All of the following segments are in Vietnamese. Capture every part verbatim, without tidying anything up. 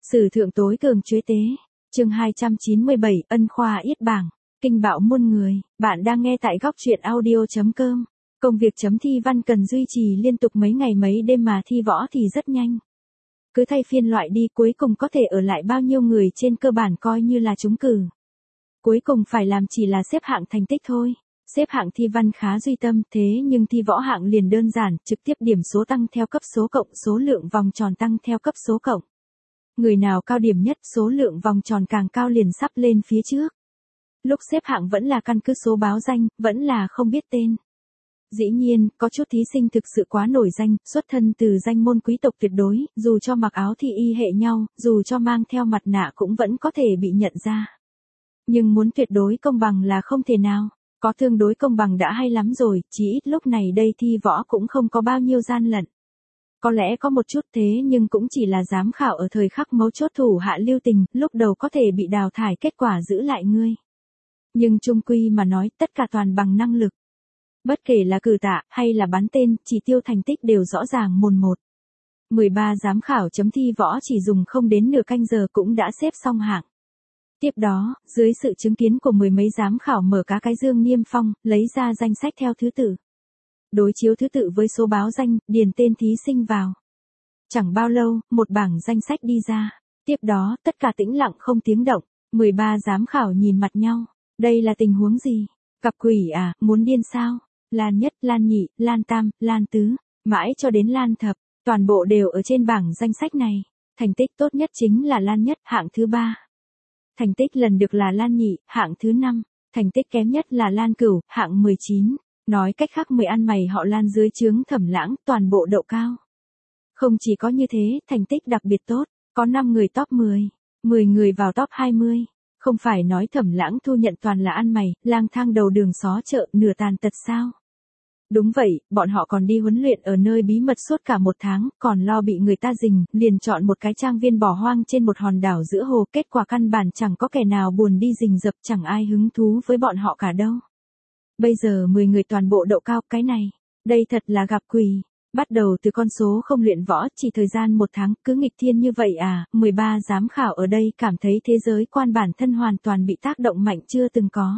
Sử thượng tối cường chuế tế. Chương hai trăm chín mươi bảy, ân khoa yết bảng. Kinh bạo muôn người. Bạn đang nghe tại góc truyện audio chấm com. Công việc chấm thi văn cần duy trì liên tục mấy ngày mấy đêm mà thi võ thì rất nhanh. Cứ thay phiên loại đi, cuối cùng có thể ở lại bao nhiêu người trên cơ bản coi như là trúng cử. Cuối cùng phải làm chỉ là xếp hạng thành tích thôi. Xếp hạng thi văn khá duy tâm, thế nhưng thi võ hạng liền đơn giản, trực tiếp điểm số tăng theo cấp số cộng, số lượng vòng tròn tăng theo cấp số cộng. Người nào cao điểm nhất, số lượng vòng tròn càng cao liền sắp lên phía trước. Lúc xếp hạng vẫn là căn cứ số báo danh, vẫn là không biết tên. Dĩ nhiên, có chút thí sinh thực sự quá nổi danh, xuất thân từ danh môn quý tộc tuyệt đối, dù cho mặc áo thi y hệ nhau, dù cho mang theo mặt nạ cũng vẫn có thể bị nhận ra. Nhưng muốn tuyệt đối công bằng là không thể nào. Có tương đối công bằng đã hay lắm rồi, chỉ ít lúc này đây thi võ cũng không có bao nhiêu gian lận. Có lẽ có một chút thế nhưng cũng chỉ là giám khảo ở thời khắc mấu chốt thủ hạ lưu tình, lúc đầu có thể bị đào thải, kết quả giữ lại ngươi. Nhưng chung quy mà nói, tất cả toàn bằng năng lực. Bất kể là cử tạ, hay là bắn tên, chỉ tiêu thành tích đều rõ ràng mồn một. mười ba giám khảo chấm thi võ chỉ dùng không đến nửa canh giờ cũng đã xếp xong hạng. Tiếp đó, dưới sự chứng kiến của mười mấy giám khảo mở cá cái dương niêm phong, lấy ra danh sách theo thứ tự. Đối chiếu thứ tự với số báo danh, điền tên thí sinh vào. Chẳng bao lâu, một bảng danh sách đi ra. Tiếp đó, tất cả tĩnh lặng không tiếng động. mười ba giám khảo nhìn mặt nhau. Đây là tình huống gì? Cặp quỷ à, muốn điên sao? Lan nhất, Lan nhị, Lan tam, Lan tứ, mãi cho đến Lan thập, toàn bộ đều ở trên bảng danh sách này. Thành tích tốt nhất chính là Lan nhất, hạng thứ ba. Thành tích lần được là Lan nhị, hạng thứ năm. Thành tích kém nhất là Lan cửu, hạng mười chín. Nói cách khác mười ăn mày họ Lan dưới trướng Thẩm Lãng, toàn bộ đậu cao. Không chỉ có như thế, thành tích đặc biệt tốt, có năm người top mười, mười người vào top hai mươi. Không phải nói Thẩm Lãng thu nhận toàn là ăn mày, lang thang đầu đường xó chợ, nửa tàn tật sao? Đúng vậy, bọn họ còn đi huấn luyện ở nơi bí mật suốt cả một tháng, còn lo bị người ta rình, liền chọn một cái trang viên bỏ hoang trên một hòn đảo giữa hồ, kết quả căn bản chẳng có kẻ nào buồn đi rình rập, chẳng ai hứng thú với bọn họ cả đâu. Bây giờ mười người toàn bộ đậu cao, cái này, đây thật là gặp quỷ. Bắt đầu từ con số không luyện võ, chỉ thời gian một tháng, cứ nghịch thiên như vậy à, mười ba giám khảo ở đây cảm thấy thế giới quan bản thân hoàn toàn bị tác động mạnh chưa từng có.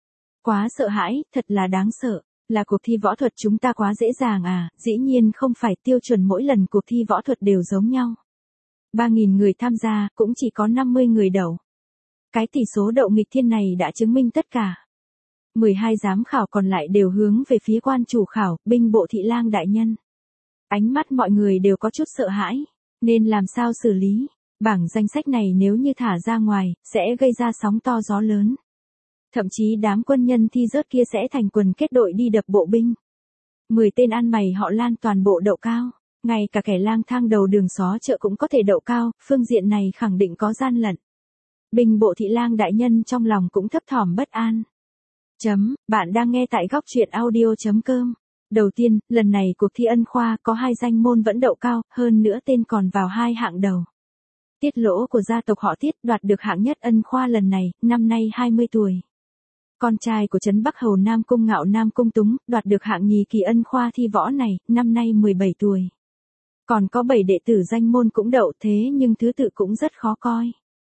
Quá sợ hãi, thật là đáng sợ. Là cuộc thi võ thuật chúng ta quá dễ dàng à, dĩ nhiên không phải tiêu chuẩn mỗi lần cuộc thi võ thuật đều giống nhau. ba nghìn người tham gia, cũng chỉ có năm mươi người đậu. Cái tỷ số đậu nghịch thiên này đã chứng minh tất cả. mười hai giám khảo còn lại đều hướng về phía quan chủ khảo, binh bộ thị lang đại nhân. Ánh mắt mọi người đều có chút sợ hãi, nên làm sao xử lý. Bảng danh sách này nếu như thả ra ngoài, sẽ gây ra sóng to gió lớn. Thậm chí đám quân nhân thi rớt kia sẽ thành quần kết đội đi đập bộ binh. mười tên ăn mày họ Lan toàn bộ đậu cao, ngay cả kẻ lang thang đầu đường xó chợ cũng có thể đậu cao, phương diện này khẳng định có gian lận. Binh bộ thị lang đại nhân trong lòng cũng thấp thỏm bất an. Chấm, bạn đang nghe tại góc truyện audio chấm com. Đầu tiên, lần này cuộc thi ân khoa có hai danh môn vẫn đậu cao, hơn nữa tên còn vào hai hạng đầu. Tiết Lỗ của gia tộc họ Tiết đoạt được hạng nhất ân khoa lần này, năm nay hai mươi tuổi. Con trai của Trấn Bắc Hầu Nam Cung Ngạo Nam Cung Túng đoạt được hạng nhì kỳ ân khoa thi võ này, năm nay mười bảy tuổi. Còn có bảy đệ tử danh môn cũng đậu, thế nhưng thứ tự cũng rất khó coi.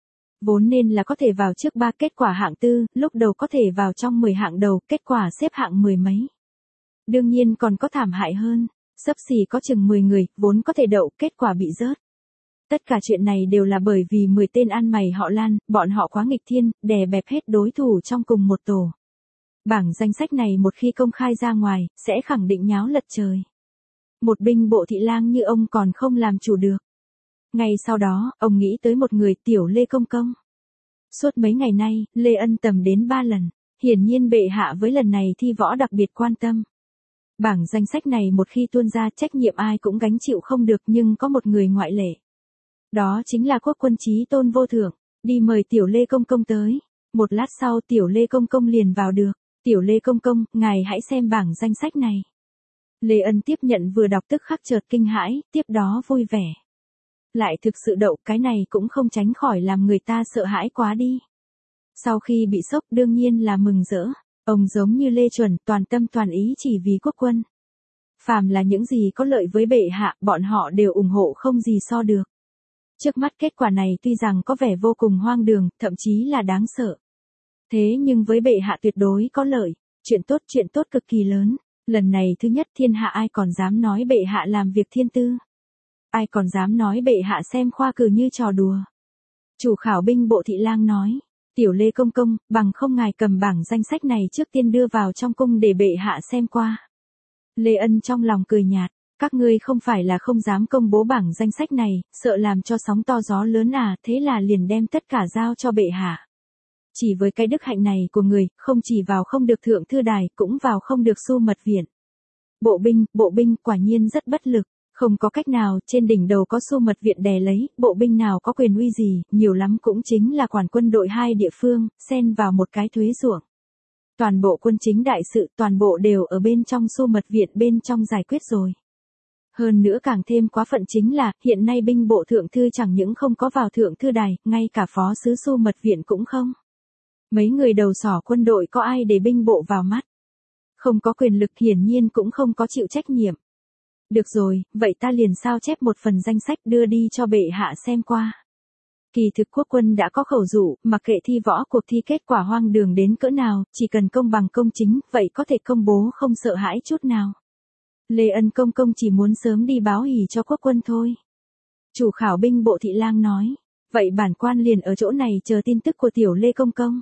Vốn nên là có thể vào trước ba, kết quả hạng tư, lúc đầu có thể vào trong mười hạng đầu, kết quả xếp hạng mười mấy. Đương nhiên còn có thảm hại hơn, xấp xỉ có chừng mười người, vốn có thể đậu, kết quả bị rớt. Tất cả chuyện này đều là bởi vì mười tên ăn mày họ Lan, bọn họ quá nghịch thiên, đè bẹp hết đối thủ trong cùng một tổ. Bảng danh sách này một khi công khai ra ngoài, sẽ khẳng định nháo lật trời. Một binh bộ thị lang như ông còn không làm chủ được. Ngay sau đó, ông nghĩ tới một người, tiểu Lê Công Công. Suốt mấy ngày nay, Lê Ân tầm đến ba lần, hiển nhiên bệ hạ với lần này thi võ đặc biệt quan tâm. Bảng danh sách này một khi tuôn ra, trách nhiệm ai cũng gánh chịu không được, nhưng có một người ngoại lệ. Đó chính là Quốc quân Chí Tôn vô thượng, đi mời tiểu Lê Công Công tới. Một lát sau tiểu Lê Công Công liền vào được. Tiểu Lê Công Công, ngài hãy xem bảng danh sách này. Lê Ân tiếp nhận vừa đọc tức khắc chợt kinh hãi, tiếp đó vui vẻ. Lại thực sự đậu, cái này cũng không tránh khỏi làm người ta sợ hãi quá đi. Sau khi bị sốc đương nhiên là mừng rỡ. Ông giống như Lê Chuẩn, toàn tâm toàn ý chỉ vì quốc quân. Phàm là những gì có lợi với bệ hạ, bọn họ đều ủng hộ không gì so được. Trước mắt kết quả này tuy rằng có vẻ vô cùng hoang đường, thậm chí là đáng sợ. Thế nhưng với bệ hạ tuyệt đối có lợi, chuyện tốt chuyện tốt cực kỳ lớn. Lần này thứ nhất thiên hạ ai còn dám nói bệ hạ làm việc thiên tư. Ai còn dám nói bệ hạ xem khoa cử như trò đùa. Chủ khảo binh bộ thị lang nói, tiểu Lê công công, bằng không ngài cầm bảng danh sách này trước tiên đưa vào trong cung để bệ hạ xem qua. Lê Ân trong lòng cười nhạt, các ngươi không phải là không dám công bố bảng danh sách này, sợ làm cho sóng to gió lớn à, thế là liền đem tất cả giao cho bệ hạ. Chỉ với cái đức hạnh này của người, không chỉ vào không được thượng thư đài, cũng vào không được xu mật viện. Bộ binh, bộ binh quả nhiên rất bất lực, không có cách nào, trên đỉnh đầu có xu mật viện đè lấy, bộ binh nào có quyền uy gì, nhiều lắm cũng chính là quản quân đội hai địa phương, xen vào một cái thuế ruộng. Toàn bộ quân chính đại sự, toàn bộ đều ở bên trong xu mật viện bên trong giải quyết rồi. Hơn nữa càng thêm quá phận chính là, hiện nay binh bộ thượng thư chẳng những không có vào thượng thư đài, ngay cả phó sứ xu mật viện cũng không. Mấy người đầu sỏ quân đội có ai để binh bộ vào mắt? Không có quyền lực hiển nhiên cũng không có chịu trách nhiệm. Được rồi, vậy ta liền sao chép một phần danh sách đưa đi cho bệ hạ xem qua. Kỳ thực quốc quân đã có khẩu dụ, mặc kệ thi võ cuộc thi kết quả hoang đường đến cỡ nào, chỉ cần công bằng công chính, vậy có thể công bố không sợ hãi chút nào. Lê Ân công công chỉ muốn sớm đi báo hỉ cho quốc quân thôi. Chủ khảo binh bộ thị lang nói, vậy bản quan liền ở chỗ này chờ tin tức của tiểu Lê công công.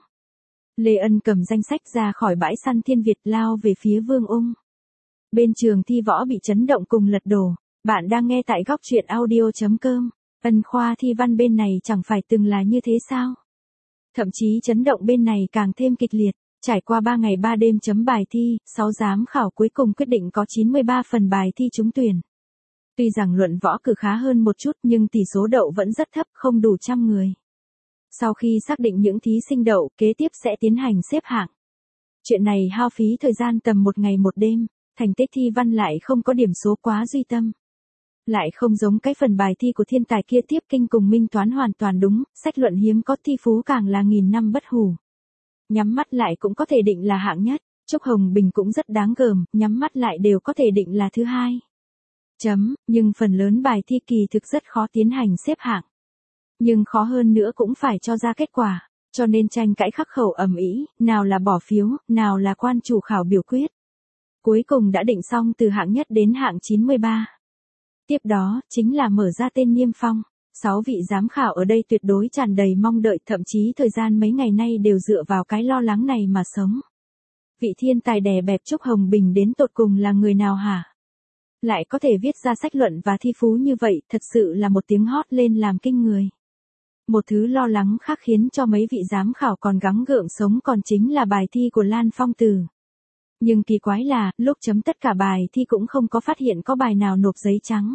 Lê Ân cầm danh sách ra khỏi bãi săn Thiên Việt lao về phía Vương Ung. Bên trường thi võ bị chấn động cùng lật đổ. Bạn đang nghe tại góc truyện audio chấm com. Ân khoa thi văn bên này chẳng phải từng là như thế sao? Thậm chí chấn động bên này càng thêm kịch liệt. Trải qua ba ngày ba đêm chấm bài thi, sáu giám khảo cuối cùng quyết định có chín mươi ba phần bài thi trúng tuyển. Tuy rằng luận võ cử khá hơn một chút nhưng tỷ số đậu vẫn rất thấp, không đủ trăm người. Sau khi xác định những thí sinh đậu, kế tiếp sẽ tiến hành xếp hạng. Chuyện này hao phí thời gian tầm một ngày một đêm, thành tích thi văn lại không có điểm số quá duy tâm. Lại không giống cái phần bài thi của thiên tài kia tiếp kinh cùng minh toán hoàn toàn đúng, sách luận hiếm có thi phú càng là nghìn năm bất hủ. Nhắm mắt lại cũng có thể định là hạng nhất, Trúc Hồng Bình cũng rất đáng gờm, nhắm mắt lại đều có thể định là thứ hai. Chấm, nhưng phần lớn bài thi kỳ thực rất khó tiến hành xếp hạng. Nhưng khó hơn nữa cũng phải cho ra kết quả, cho nên tranh cãi khắc khẩu ầm ĩ, nào là bỏ phiếu, nào là quan chủ khảo biểu quyết. Cuối cùng đã định xong từ hạng nhất đến hạng chín mươi ba. Tiếp đó, chính là mở ra tên niêm phong. Sáu vị giám khảo ở đây tuyệt đối tràn đầy mong đợi, thậm chí thời gian mấy ngày nay đều dựa vào cái lo lắng này mà sống. Vị thiên tài đè bẹp Trúc Hồng Bình đến tột cùng là người nào hả? Lại có thể viết ra sách luận và thi phú như vậy, thật sự là một tiếng hót lên làm kinh người. Một thứ lo lắng khác khiến cho mấy vị giám khảo còn gắng gượng sống còn chính là bài thi của Lan Phong Tử. Nhưng kỳ quái là, lúc chấm tất cả bài thi cũng không có phát hiện có bài nào nộp giấy trắng.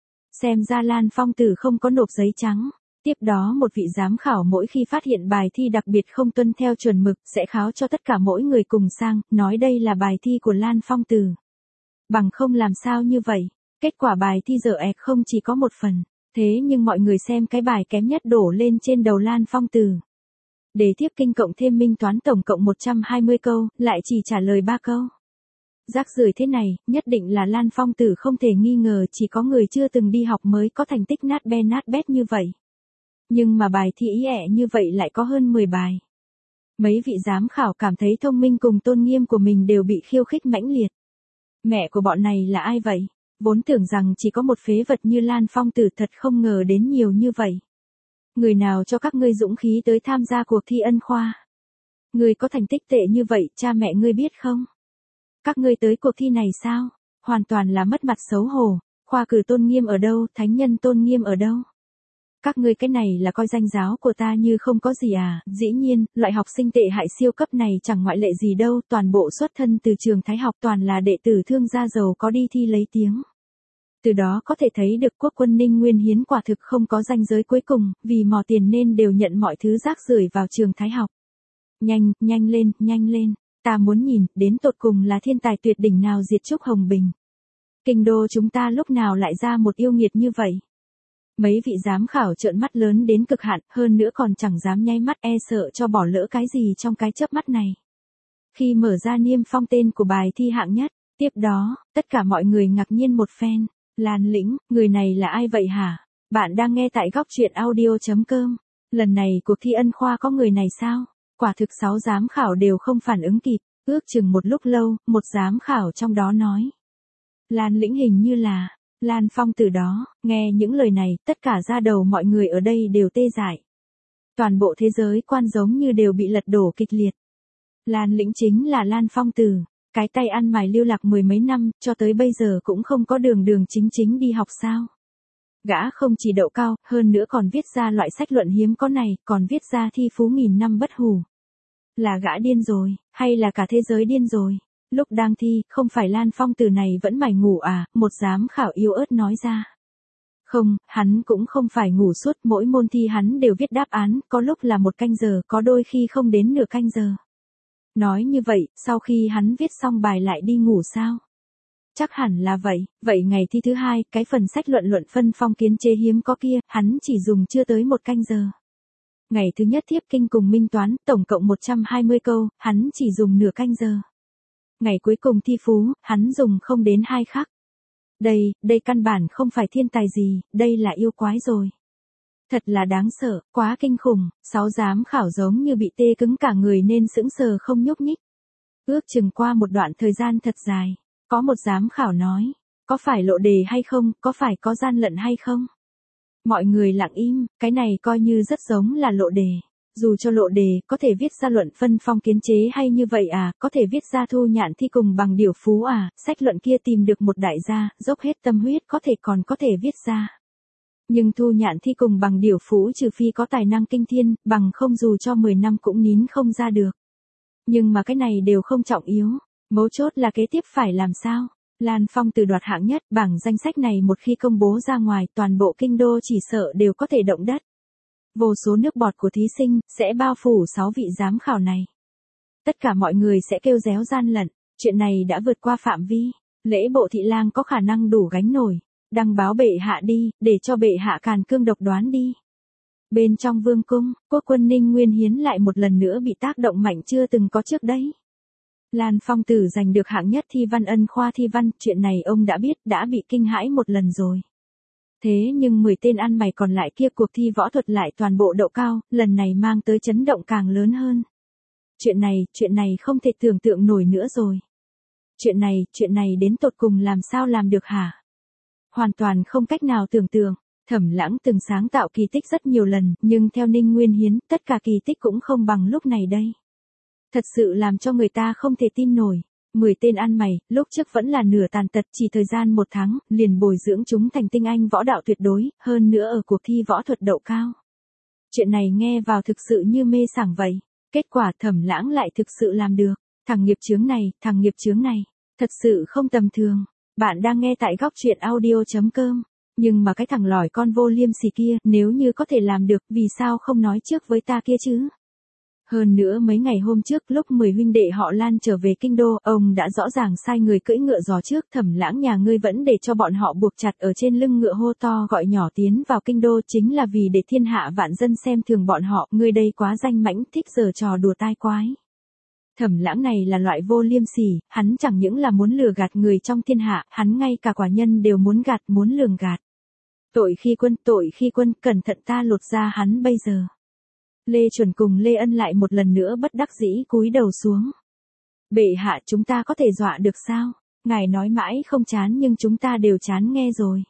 Xem ra Lan Phong Tử không có nộp giấy trắng. Tiếp đó một vị giám khảo mỗi khi phát hiện bài thi đặc biệt không tuân theo chuẩn mực, sẽ kháo cho tất cả mỗi người cùng sang, nói đây là bài thi của Lan Phong Tử. Bằng không làm sao như vậy, kết quả bài thi dở ẹc không chỉ có một phần, thế nhưng mọi người xem cái bài kém nhất đổ lên trên đầu Lan Phong Tử. Đề tiếp kinh cộng thêm minh toán tổng cộng một trăm hai mươi câu, lại chỉ trả lời ba câu. Rác rưởi thế này, nhất định là Lan Phong Tử không thể nghi ngờ, chỉ có người chưa từng đi học mới có thành tích nát be nát bét như vậy. Nhưng mà bài thi ý ẹ như vậy lại có hơn mười bài. Mấy vị giám khảo cảm thấy thông minh cùng tôn nghiêm của mình đều bị khiêu khích mãnh liệt. Mẹ của bọn này là ai vậy? Vốn tưởng rằng chỉ có một phế vật như Lan Phong Tử, thật không ngờ đến nhiều như vậy. Người nào cho các ngươi dũng khí tới tham gia cuộc thi ân khoa? Ngươi có thành tích tệ như vậy, cha mẹ ngươi biết không? Các ngươi tới cuộc thi này sao? Hoàn toàn là mất mặt xấu hổ, khoa cử tôn nghiêm ở đâu, thánh nhân tôn nghiêm ở đâu? Các ngươi cái này là coi danh giáo của ta như không có gì à? Dĩ nhiên, loại học sinh tệ hại siêu cấp này chẳng ngoại lệ gì đâu, toàn bộ xuất thân từ trường Thái học, toàn là đệ tử thương gia giàu có đi thi lấy tiếng. Từ đó có thể thấy được quốc quân Ninh Nguyên Hiến quả thực không có ranh giới cuối cùng, vì mò tiền nên đều nhận mọi thứ rác rưởi vào trường Thái học. Nhanh, nhanh lên, nhanh lên, ta muốn nhìn, đến tột cùng là thiên tài tuyệt đỉnh nào diệt Trúc Hồng Bình. Kinh đô chúng ta lúc nào lại ra một yêu nghiệt như vậy? Mấy vị giám khảo trợn mắt lớn đến cực hạn, hơn nữa còn chẳng dám nháy mắt, e sợ cho bỏ lỡ cái gì trong cái chớp mắt này. Khi mở ra niêm phong tên của bài thi hạng nhất, tiếp đó, tất cả mọi người ngạc nhiên một phen. Lan Lĩnh, người này là ai vậy hả? Bạn đang nghe tại góc truyện audio chấm com. Lần này cuộc thi ân khoa có người này sao? Quả thực sáu giám khảo đều không phản ứng kịp, ước chừng một lúc lâu, một giám khảo trong đó nói. Lan Lĩnh hình như là, Lan Phong từ đó, nghe những lời này, tất cả da đầu mọi người ở đây đều tê dại. Toàn bộ thế giới quan giống như đều bị lật đổ kịch liệt. Lan Lĩnh chính là Lan Phong Tử, cái tay ăn mày lưu lạc mười mấy năm, cho tới bây giờ cũng không có đường đường chính chính đi học sao. Gã không chỉ đậu cao, hơn nữa còn viết ra loại sách luận hiếm có này, còn viết ra thi phú nghìn năm bất hủ. Là gã điên rồi, hay là cả thế giới điên rồi? Lúc đang thi, không phải Lan Phong Tử này vẫn mải ngủ à, một giám khảo yếu ớt nói ra. Không, hắn cũng không phải ngủ suốt, mỗi môn thi hắn đều viết đáp án, có lúc là một canh giờ, có đôi khi không đến nửa canh giờ. Nói như vậy, sau khi hắn viết xong bài lại đi ngủ sao? Chắc hẳn là vậy, vậy ngày thi thứ hai, cái phần sách luận luận phân phong kiến chế hiếm có kia, hắn chỉ dùng chưa tới một canh giờ. Ngày thứ nhất thiếp kinh cùng minh toán, tổng cộng một trăm hai mươi câu, hắn chỉ dùng nửa canh giờ. Ngày cuối cùng thi phú, hắn dùng không đến hai khắc. Đây, đây căn bản không phải thiên tài gì, đây là yêu quái rồi. Thật là đáng sợ, quá kinh khủng, sáu giám khảo giống như bị tê cứng cả người nên sững sờ không nhúc nhích. Ước chừng qua một đoạn thời gian thật dài, có một giám khảo nói, có phải lộ đề hay không, có phải có gian lận hay không? Mọi người lặng im, cái này coi như rất giống là lộ đề. Dù cho lộ đề, có thể viết ra luận phân phong kiến chế hay như vậy à, có thể viết ra thu nhạn thi cùng bằng điều phú à, sách luận kia tìm được một đại gia, dốc hết tâm huyết có thể còn có thể viết ra. Nhưng thu nhạn thi cùng bằng điều phú trừ phi có tài năng kinh thiên, bằng không dù cho mười năm cũng nín không ra được. Nhưng mà cái này đều không trọng yếu, mấu chốt là kế tiếp phải làm sao. Lan Phong Từ đoạt hạng nhất, bảng danh sách này một khi công bố ra ngoài, toàn bộ kinh đô chỉ sợ đều có thể động đất. Vô số nước bọt của thí sinh, sẽ bao phủ sáu vị giám khảo này. Tất cả mọi người sẽ kêu réo gian lận, chuyện này đã vượt qua phạm vi, lễ bộ thị lang có khả năng đủ gánh nổi. Đăng báo bệ hạ đi, để cho bệ hạ càn cương độc đoán đi. Bên trong vương cung, quốc quân Ninh Nguyên Hiến lại một lần nữa bị tác động mạnh chưa từng có trước đấy. Lan Phong Tử giành được hạng nhất thi văn ân khoa thi văn, chuyện này ông đã biết, đã bị kinh hãi một lần rồi. Thế nhưng mười tên ăn mày còn lại kia cuộc thi võ thuật lại toàn bộ đậu cao, lần này mang tới chấn động càng lớn hơn. Chuyện này, chuyện này không thể tưởng tượng nổi nữa rồi. Chuyện này, chuyện này đến tột cùng làm sao làm được hả? Hoàn toàn không cách nào tưởng tượng. Thẩm Lãng từng sáng tạo kỳ tích rất nhiều lần, nhưng theo Ninh Nguyên Hiến, tất cả kỳ tích cũng không bằng lúc này đây. Thật sự làm cho người ta không thể tin nổi. Mười tên ăn mày, lúc trước vẫn là nửa tàn tật, chỉ thời gian một tháng, liền bồi dưỡng chúng thành tinh anh võ đạo tuyệt đối, hơn nữa ở cuộc thi võ thuật đậu cao. Chuyện này nghe vào thực sự như mê sảng vậy. Kết quả Thẩm Lãng lại thực sự làm được. Thằng nghiệp chướng này, thằng nghiệp chướng này, thật sự không tầm thường. Bạn đang nghe tại góc truyện audio chấm com. Nhưng mà cái thằng lỏi con vô liêm sỉ kia, nếu như có thể làm được, vì sao không nói trước với ta kia chứ? Hơn nữa mấy ngày hôm trước lúc mười huynh đệ họ Lan trở về kinh đô, ông đã rõ ràng sai người cưỡi ngựa giò trước, Thẩm Lãng nhà ngươi vẫn để cho bọn họ buộc chặt ở trên lưng ngựa hô to gọi nhỏ tiến vào kinh đô chính là vì để thiên hạ vạn dân xem thường bọn họ, ngươi đây quá danh mãnh, thích giở trò đùa tai quái. Thẩm Lãng này là loại vô liêm sỉ, hắn chẳng những là muốn lừa gạt người trong thiên hạ, hắn ngay cả quả nhân đều muốn gạt, muốn lường gạt. Tội khi quân, tội khi quân, cẩn thận ta lột ra hắn bây giờ. Lê Chuẩn cùng Lê Ân lại một lần nữa bất đắc dĩ cúi đầu xuống. Bệ hạ, chúng ta có thể dọa được sao? Ngài nói mãi không chán nhưng chúng ta đều chán nghe rồi.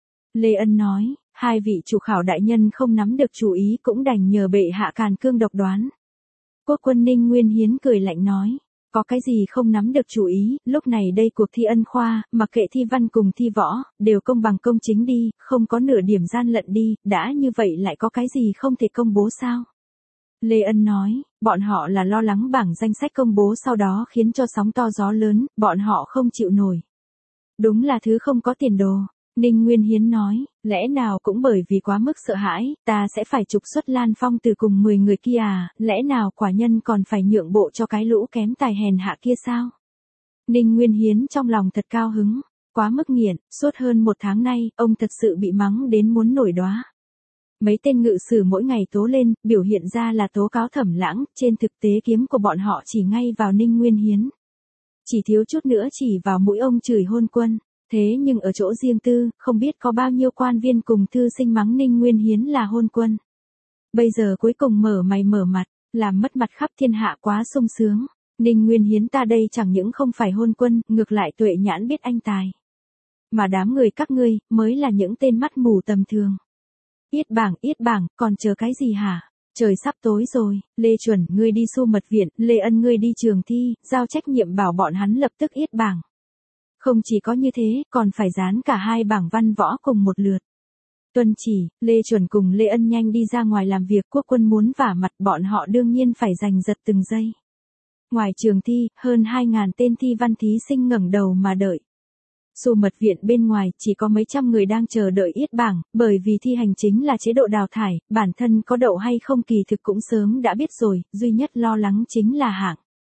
Lê Ân nói, hai vị chủ khảo đại nhân không nắm được chủ ý cũng đành nhờ bệ hạ càn cương độc đoán. Quốc quân Ninh Nguyên Hiến cười lạnh nói, có cái gì không nắm được chủ ý, lúc này đây cuộc thi ân khoa, mặc kệ thi văn cùng thi võ, đều công bằng công chính đi, không có nửa điểm gian lận đi, đã như vậy lại có cái gì không thể công bố sao? Lê Ân nói, bọn họ là lo lắng bảng danh sách công bố sau đó khiến cho sóng to gió lớn, bọn họ không chịu nổi. Đúng là thứ không có tiền đồ. Ninh Nguyên Hiến nói, lẽ nào cũng bởi vì quá mức sợ hãi, ta sẽ phải trục xuất Lan Phong Từ cùng mười người kia à, lẽ nào quả nhân còn phải nhượng bộ cho cái lũ kém tài hèn hạ kia sao? Ninh Nguyên Hiến trong lòng thật cao hứng, quá mức nghiện, suốt hơn một tháng nay, ông thật sự bị mắng đến muốn nổi đóa. Mấy tên ngự sử mỗi ngày tố lên, biểu hiện ra là tố cáo Thẩm Lãng, trên thực tế kiếm của bọn họ chỉ ngay vào Ninh Nguyên Hiến. Chỉ thiếu chút nữa chỉ vào mũi ông chửi hôn quân. Thế nhưng ở chỗ riêng tư, không biết có bao nhiêu quan viên cùng thư sinh mắng Ninh Nguyên Hiến là hôn quân. Bây giờ cuối cùng mở mày mở mặt, làm mất mặt khắp thiên hạ quá sung sướng. Ninh Nguyên Hiến ta đây chẳng những không phải hôn quân, ngược lại tuệ nhãn biết anh tài. Mà đám người các ngươi, mới là những tên mắt mù tầm thường. Yết Bảng, Yết Bảng, còn chờ cái gì hả? Trời sắp tối rồi, Lê Chuẩn, ngươi đi Xu Mật Viện, Lê Ân ngươi đi trường thi, giao trách nhiệm bảo bọn hắn lập tức Yết Bảng. Không chỉ có như thế, còn phải dán cả hai bảng văn võ cùng một lượt. Tuân chỉ, Lê Chuẩn cùng Lê Ân nhanh đi ra ngoài làm việc, quốc quân muốn vả mặt bọn họ đương nhiên phải giành giật từng giây. Ngoài trường thi, hơn hai ngàn tên thi văn thí sinh ngẩng đầu mà đợi. Xu Mật Viện bên ngoài chỉ có mấy trăm người đang chờ đợi Yết Bảng, bởi vì thi hành chính là chế độ đào thải, bản thân có đậu hay không kỳ thực cũng sớm đã biết rồi, duy nhất lo lắng chính là hạng.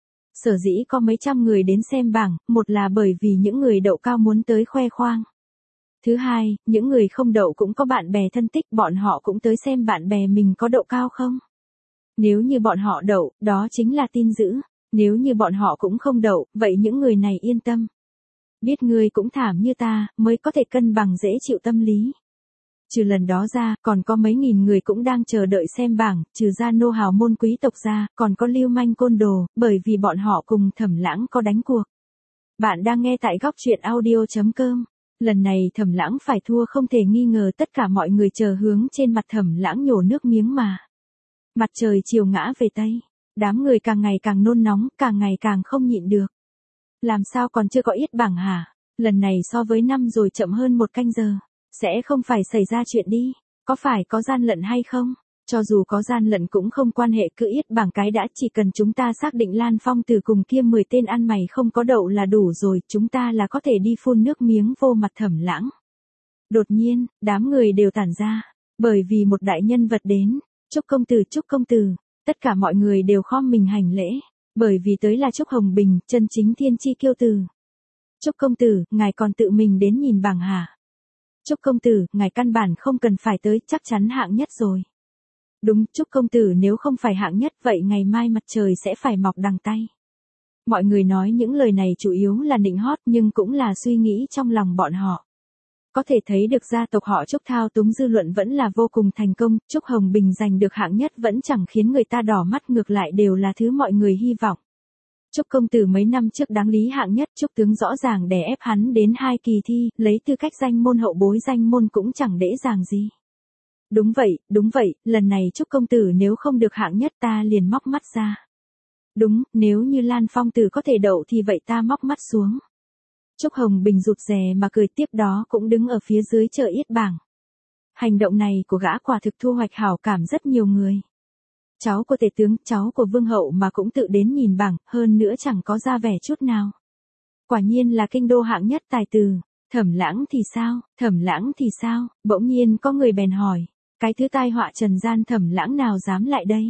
Sở dĩ có mấy trăm người đến xem bảng, một là bởi vì những người đậu cao muốn tới khoe khoang. Thứ hai, những người không đậu cũng có bạn bè thân tích, bọn họ cũng tới xem bạn bè mình có đậu cao không. Nếu như bọn họ đậu, đó chính là tin dữ. Nếu như bọn họ cũng không đậu, vậy những người này yên tâm. Biết ngươi cũng thảm như ta, mới có thể cân bằng dễ chịu tâm lý. Trừ lần đó ra, còn có mấy nghìn người cũng đang chờ đợi xem bảng, trừ ra nô hào môn quý tộc ra, còn có lưu manh côn đồ, bởi vì bọn họ cùng Thẩm Lãng có đánh cuộc. Bạn đang nghe tại góc truyện audio chấm com. Lần này Thẩm Lãng phải thua không thể nghi ngờ, tất cả mọi người chờ hướng trên mặt Thẩm Lãng nhổ nước miếng mà. Mặt trời chiều ngã về Tây, đám người càng ngày càng nôn nóng, càng ngày càng không nhịn được. Làm sao còn chưa có Yết Bảng hả? Lần này so với năm rồi chậm hơn một canh giờ. Sẽ không phải xảy ra chuyện đi. Có phải có gian lận hay không? Cho dù có gian lận cũng không quan hệ, cứ Yết Bảng cái đã, chỉ cần chúng ta xác định Lan Phong Tử cùng kia mười tên ăn mày không có đậu là đủ rồi, chúng ta là có thể đi phun nước miếng vô mặt Thẩm Lãng. Đột nhiên, đám người đều tản ra, bởi vì một đại nhân vật đến. Chúc công tử, chúc công tử. Tất cả mọi người đều khom mình hành lễ, bởi vì tới là Trúc Hồng Bình, chân chính thiên chi kiêu tử. Trúc công tử, ngài còn tự mình đến nhìn bảng hả? Trúc công tử, ngài căn bản không cần phải tới, chắc chắn hạng nhất rồi. Đúng, Trúc công tử, nếu không phải hạng nhất, vậy ngày mai mặt trời sẽ phải mọc đằng tay. Mọi người nói những lời này chủ yếu là nịnh hót, nhưng cũng là suy nghĩ trong lòng bọn họ. Có thể thấy được gia tộc họ Trúc thao túng dư luận vẫn là vô cùng thành công, Trúc Hồng Bình giành được hạng nhất vẫn chẳng khiến người ta đỏ mắt, ngược lại đều là thứ mọi người hy vọng. Trúc công tử mấy năm trước đáng lý hạng nhất, Trúc tướng rõ ràng đè ép hắn đến hai kỳ thi, lấy tư cách danh môn hậu bối, danh môn cũng chẳng dễ dàng gì. Đúng vậy, đúng vậy, lần này Trúc công tử nếu không được hạng nhất ta liền móc mắt ra. Đúng, nếu như Lan Phong Tử có thể đậu thì vậy ta móc mắt xuống. Trúc Hồng Bình rụt rè mà cười, tiếp đó cũng đứng ở phía dưới chờ Yết Bảng. Hành động này của gã quả thực thu hoạch hảo cảm rất nhiều người. Cháu của tể tướng, cháu của vương hậu mà cũng tự đến nhìn bảng, hơn nữa chẳng có ra vẻ chút nào. Quả nhiên là kinh đô hạng nhất tài tử. Thẩm Lãng thì sao, Thẩm Lãng thì sao? Bỗng nhiên có người bèn hỏi, cái thứ tai họa trần gian Thẩm Lãng nào dám lại đây?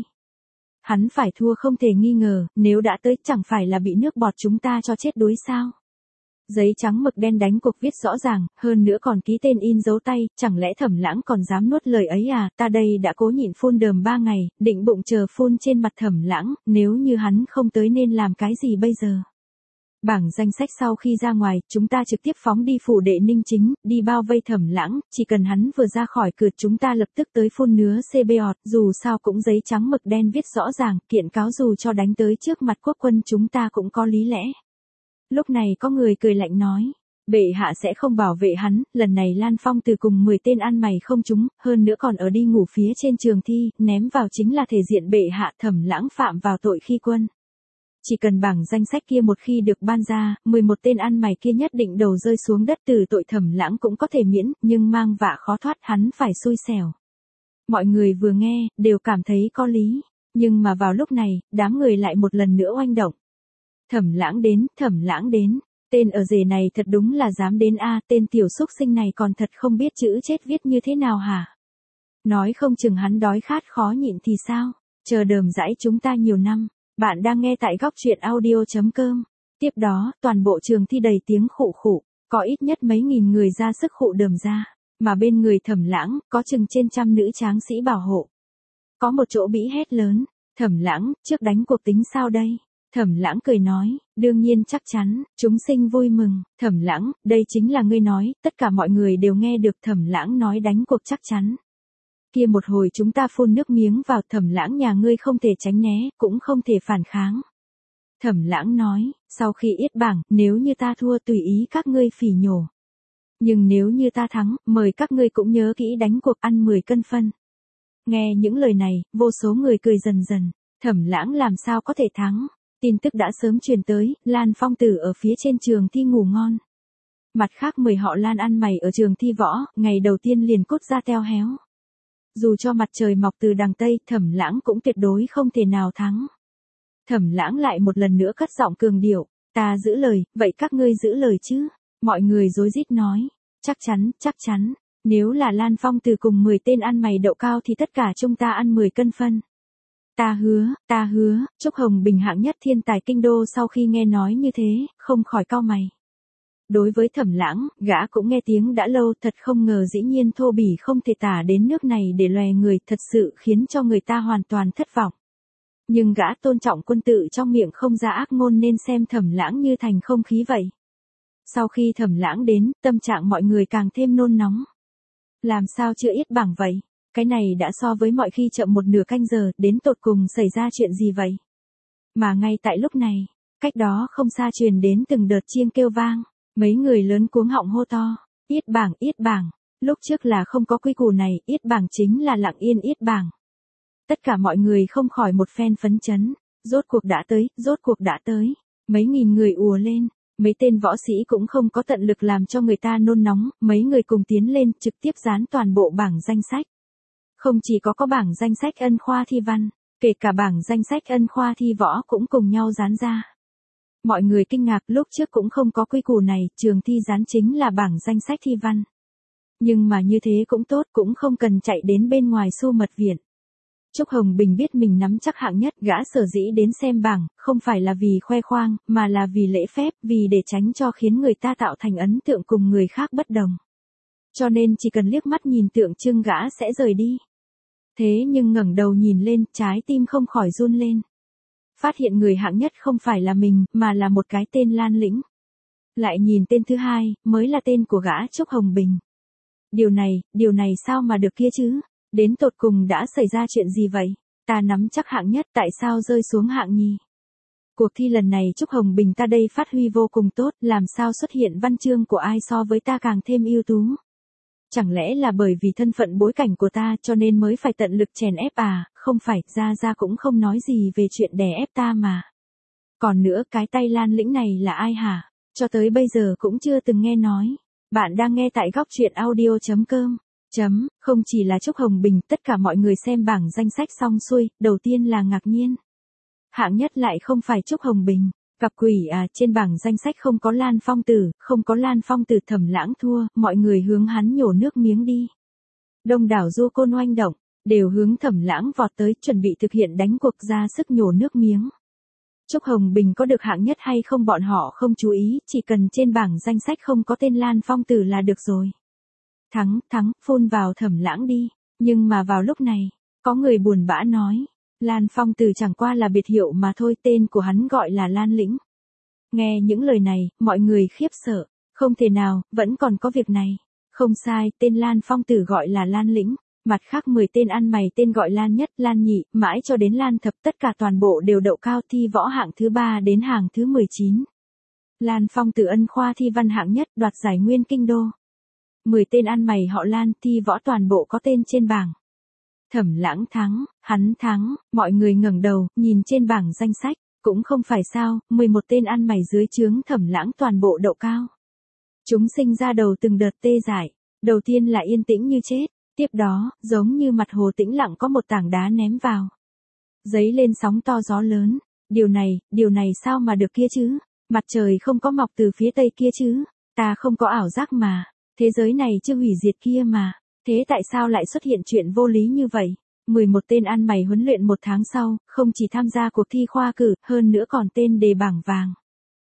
Hắn phải thua không thể nghi ngờ, nếu đã tới chẳng phải là bị nước bọt chúng ta cho chết đuối sao? Giấy trắng mực đen đánh cuộc viết rõ ràng, hơn nữa còn ký tên in dấu tay, chẳng lẽ Thẩm Lãng còn dám nuốt lời ấy à? Ta đây đã cố nhịn phun đờm ba ngày, định bụng chờ phun trên mặt Thẩm Lãng, nếu như hắn không tới nên làm cái gì bây giờ? Bảng danh sách sau khi ra ngoài, chúng ta trực tiếp phóng đi phủ đệ Ninh Chính, đi bao vây Thẩm Lãng, chỉ cần hắn vừa ra khỏi cửa chúng ta lập tức tới phun nứa xê bê ọt, dù sao cũng giấy trắng mực đen viết rõ ràng, kiện cáo dù cho đánh tới trước mặt quốc quân chúng ta cũng có lý lẽ. Lúc này có người cười lạnh nói, bệ hạ sẽ không bảo vệ hắn, lần này Lan Phong Tử cùng mười tên ăn mày không trúng, hơn nữa còn ở đi ngủ phía trên trường thi, ném vào chính là thể diện bệ hạ. Thẩm Lãng phạm vào tội khi quân. Chỉ cần bảng danh sách kia một khi được ban ra, mười một tên ăn mày kia nhất định đầu rơi xuống đất, từ tội Thẩm Lãng cũng có thể miễn, nhưng mang vạ khó thoát, hắn phải xui xẻo. Mọi người vừa nghe, đều cảm thấy có lý, nhưng mà vào lúc này, đám người lại một lần nữa oanh động. Thẩm Lãng đến, Thẩm Lãng đến, tên ở rể này thật đúng là dám đến a, tên tiểu xúc sinh này còn thật không biết chữ chết viết như thế nào hả? Nói không chừng hắn đói khát khó nhịn thì sao? Chờ đờm dãi chúng ta nhiều năm. Bạn đang nghe tại góc truyện audio chấm com. Tiếp đó, toàn bộ trường thi đầy tiếng khụ khụ, có ít nhất mấy nghìn người ra sức khụ đờm ra, mà bên người Thẩm Lãng, có chừng trên trăm nữ tráng sĩ bảo hộ. Có một chỗ bĩ hét lớn, Thẩm Lãng, trước đánh cuộc tính sao đây? Thẩm Lãng cười nói, đương nhiên chắc chắn, chúng sinh vui mừng. Thẩm Lãng, đây chính là ngươi nói, tất cả mọi người đều nghe được Thẩm Lãng nói đánh cuộc chắc chắn. Kia một hồi chúng ta phun nước miếng vào, Thẩm Lãng nhà ngươi không thể tránh né, cũng không thể phản kháng. Thẩm Lãng nói, sau khi yết bảng, nếu như ta thua tùy ý các ngươi phỉ nhổ. Nhưng nếu như ta thắng, mời các ngươi cũng nhớ kỹ đánh cuộc ăn mười cân phân. Nghe những lời này, vô số người cười dần dần. Thẩm Lãng làm sao có thể thắng? Tin tức đã sớm truyền tới, Lan Phong Tử ở phía trên trường thi ngủ ngon. Mặt khác mười họ Lan ăn mày ở trường thi võ, ngày đầu tiên liền cốt ra teo héo. Dù cho mặt trời mọc từ đằng Tây, Thẩm Lãng cũng tuyệt đối không thể nào thắng. Thẩm Lãng lại một lần nữa cất giọng cường điệu, ta giữ lời, vậy các ngươi giữ lời chứ? Mọi người rối rít nói, chắc chắn, chắc chắn, nếu là Lan Phong Tử cùng mười tên ăn mày đậu cao thì tất cả chúng ta ăn mười cân phân. Ta hứa, ta hứa. Trúc Hồng Bình hạng nhất thiên tài kinh đô sau khi nghe nói như thế, không khỏi cau mày. Đối với Thẩm Lãng, gã cũng nghe tiếng đã lâu, thật không ngờ dĩ nhiên thô bỉ không thể tả đến nước này để lòe người, thật sự khiến cho người ta hoàn toàn thất vọng. Nhưng gã tôn trọng quân tự trong miệng không ra ác ngôn nên xem Thẩm Lãng như thành không khí vậy. Sau khi Thẩm Lãng đến, tâm trạng mọi người càng thêm nôn nóng. Làm sao chưa yết bảng vậy? Cái này đã so với mọi khi chậm một nửa canh giờ, đến tột cùng xảy ra chuyện gì vậy? Mà ngay tại lúc này, cách đó không xa truyền đến từng đợt chiêng kêu vang, mấy người lớn cuống họng hô to, yết bảng, yết bảng, lúc trước là không có quy củ này, yết bảng chính là lặng yên yết bảng. Tất cả mọi người không khỏi một phen phấn chấn, rốt cuộc đã tới, rốt cuộc đã tới, mấy nghìn người ùa lên. Mấy tên võ sĩ cũng không có tận lực làm cho người ta nôn nóng, mấy người cùng tiến lên trực tiếp dán toàn bộ bảng danh sách. Không chỉ có có bảng danh sách ân khoa thi văn, kể cả bảng danh sách ân khoa thi võ cũng cùng nhau dán ra. Mọi người kinh ngạc, lúc trước cũng không có quy củ này, trường thi dán chính là bảng danh sách thi văn. Nhưng mà như thế cũng tốt, cũng không cần chạy đến bên ngoài Xu Mật Viện. Trúc Hồng Bình biết mình nắm chắc hạng nhất, gã sở dĩ đến xem bảng, không phải là vì khoe khoang, mà là vì lễ phép, vì để tránh cho khiến người ta tạo thành ấn tượng cùng người khác bất đồng. Cho nên chỉ cần liếc mắt nhìn tượng trưng gã sẽ rời đi. Thế nhưng ngẩng đầu nhìn lên, trái tim không khỏi run lên. Phát hiện người hạng nhất không phải là mình, mà là một cái tên Lan Lĩnh. Lại nhìn tên thứ hai, mới là tên của gã Trúc Hồng Bình. Điều này, điều này sao mà được kia chứ? Đến tột cùng đã xảy ra chuyện gì vậy? Ta nắm chắc hạng nhất, tại sao rơi xuống hạng nhì? Cuộc thi lần này Trúc Hồng Bình ta đây phát huy vô cùng tốt, làm sao xuất hiện văn chương của ai so với ta càng thêm ưu tú? Chẳng lẽ là bởi vì thân phận bối cảnh của ta cho nên mới phải tận lực chèn ép à? Không phải, Gia Gia cũng không nói gì về chuyện đè ép ta mà. Còn nữa, cái tay Lan Lĩnh này là ai hả? Cho tới bây giờ cũng chưa từng nghe nói. Bạn đang nghe tại góc truyện audio chấm com. Chấm, không chỉ là Trúc Hồng Bình, tất cả mọi người xem bảng danh sách xong xuôi, đầu tiên là ngạc nhiên. Hạng nhất lại không phải Trúc Hồng Bình, gặp quỷ à, trên bảng danh sách không có Lan Phong Tử, không có Lan Phong Tử. Thẩm Lãng thua, mọi người hướng hắn nhổ nước miếng đi. Đông đảo du côn oanh động, đều hướng Thẩm Lãng vọt tới, chuẩn bị thực hiện đánh cuộc ra sức nhổ nước miếng. Trúc Hồng Bình có được hạng nhất hay không bọn họ không chú ý, chỉ cần trên bảng danh sách không có tên Lan Phong Tử là được rồi. Thắng, thắng, phun vào Thẩm Lãng đi. Nhưng mà vào lúc này, có người buồn bã nói, Lan Phong Tử chẳng qua là biệt hiệu mà thôi, tên của hắn gọi là Lan Lĩnh. Nghe những lời này, mọi người khiếp sợ, không thể nào, vẫn còn có việc này. Không sai, tên Lan Phong Tử gọi là Lan Lĩnh, mặt khác mười tên ăn mày tên gọi Lan Nhất, Lan Nhị, mãi cho đến Lan Thập, tất cả toàn bộ đều đậu cao thi võ hạng thứ ba đến hạng thứ mười chín. Lan Phong Tử ân khoa thi văn hạng nhất, đoạt giải nguyên kinh đô. mười tên ăn mày họ Lan thi võ toàn bộ có tên trên bảng. Thẩm Lãng thắng, hắn thắng, mọi người ngẩng đầu, nhìn trên bảng danh sách, cũng không phải sao, mười một tên ăn mày dưới trướng Thẩm Lãng toàn bộ đậu cao. Chúng sinh ra đầu từng đợt tê dại, đầu tiên là yên tĩnh như chết, tiếp đó, giống như mặt hồ tĩnh lặng có một tảng đá ném vào. Dấy lên sóng to gió lớn, điều này, điều này sao mà được kia chứ? Mặt trời không có mọc từ phía tây kia chứ? Ta không có ảo giác mà. Thế giới này chưa hủy diệt kia mà, thế tại sao lại xuất hiện chuyện vô lý như vậy? mười một tên ăn mày huấn luyện một tháng sau, không chỉ tham gia cuộc thi khoa cử, hơn nữa còn tên đề bảng vàng.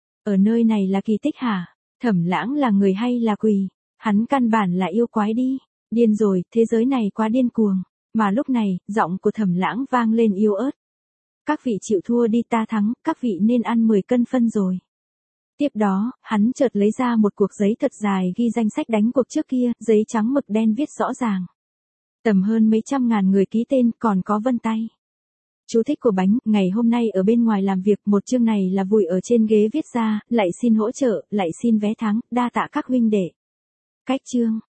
Ở nơi này là kỳ tích hả? Thẩm Lãng là người hay là quỷ? Hắn căn bản là yêu quái đi, điên rồi, thế giới này quá điên cuồng. Mà lúc này, giọng của Thẩm Lãng vang lên yếu ớt. Các vị chịu thua đi ta thắng, các vị nên ăn mười cân phân rồi. Tiếp đó, hắn chợt lấy ra một cuộc giấy thật dài ghi danh sách đánh cuộc trước kia, giấy trắng mực đen viết rõ ràng. Tầm hơn mấy trăm ngàn người ký tên, còn có vân tay. Chú thích của bánh, ngày hôm nay ở bên ngoài làm việc, một chương này là vùi ở trên ghế viết ra, lại xin hỗ trợ, lại xin vé thắng, đa tạ các huynh đệ. Cách chương.